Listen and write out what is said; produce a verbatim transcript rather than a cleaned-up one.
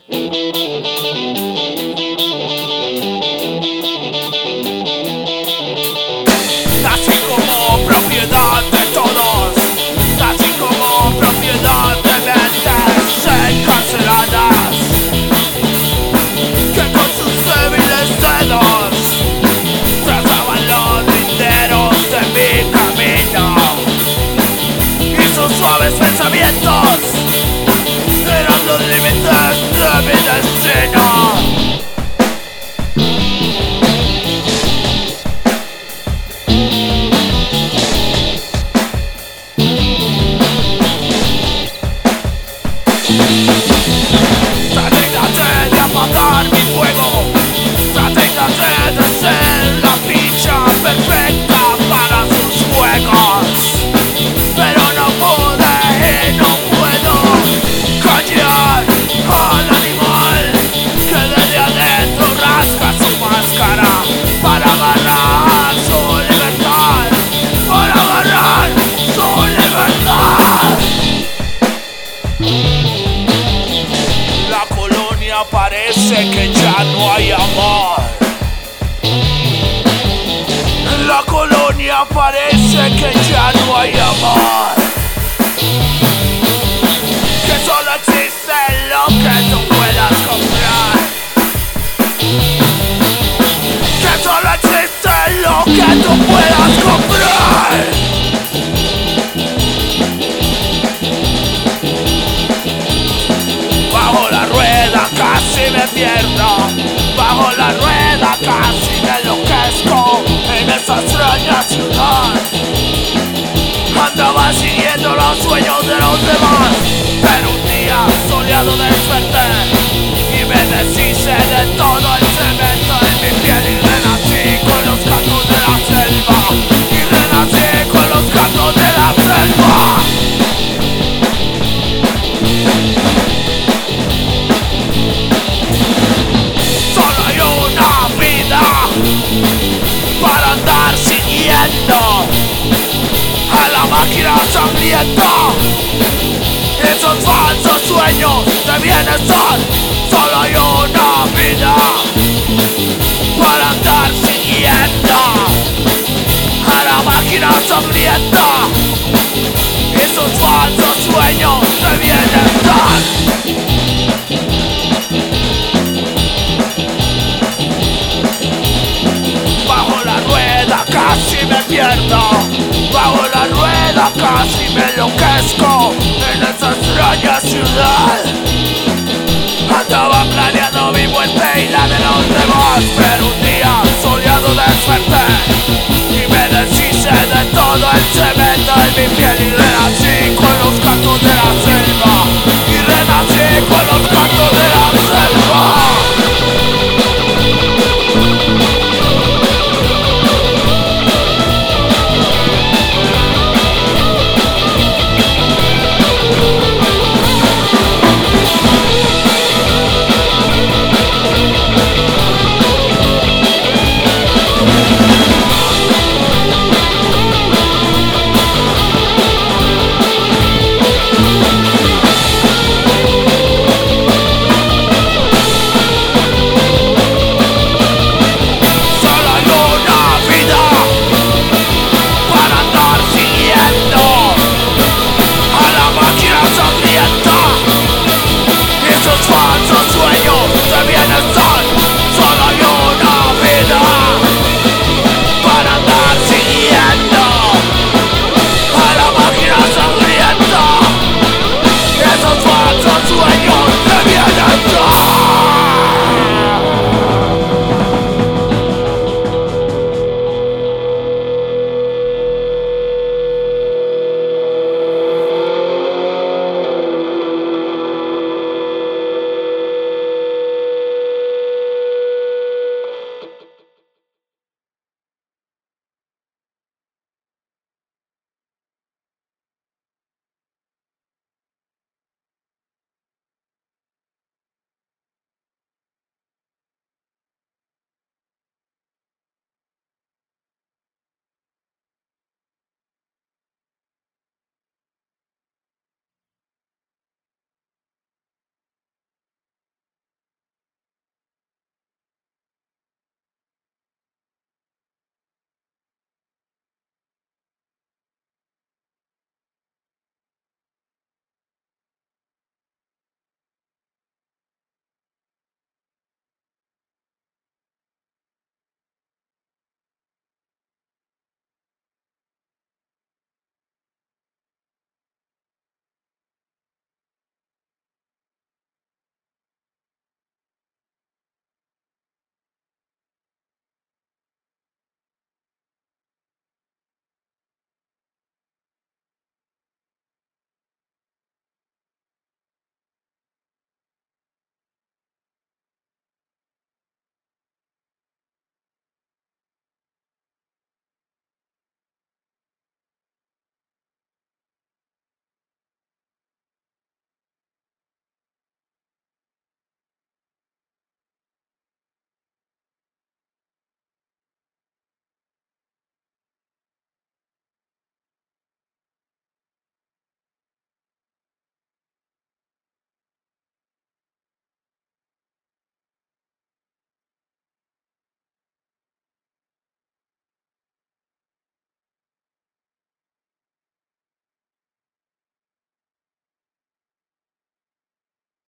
Nací como propiedad de todos, nací como propiedad de mentes encarceladas que con sus débiles dedos trazaban los linderos de mi camino, y sus suaves pensamientos eran los límites de mi destino. Traténgate de apagar mi fuego, traténgate de ser la ficha perfecta para sus juegos, pero no pude y no puedo callar al animal que desde adentro rasga su máscara para agarrar su libertad, para agarrar su libertad. La colonia parece que ya no hay amor. La colonia parece que ya no hay amor. Que solo existe lo que tú puedas comprar. Que solo existe lo que tú puedas comprar. Bajo la rueda casi me pierdo, bajo la rueda casi me enloquezco en esa extraña ciudad. Andaba siguiendo los sueños de los demás, pero un día soleado desperté y me deshice de todo el cemento en mi piel y renací con los gatos de la selva, y renací con los gatos de la selva. Para andar siguiendo a la máquina sangrienta, esos falsos sueños de bienestar. Solo hay una vida para andar siguiendo a la máquina sangrienta, esos falsos sueños de bienestar. Casi me pierdo, bajo la rueda casi me enloquezco en esa extraña ciudad. Andaba planeando mi muerte y la de los demás, pero un día soleado desperté y me deshice de todo el cemento en mi piel y renací con los gatos de la selva.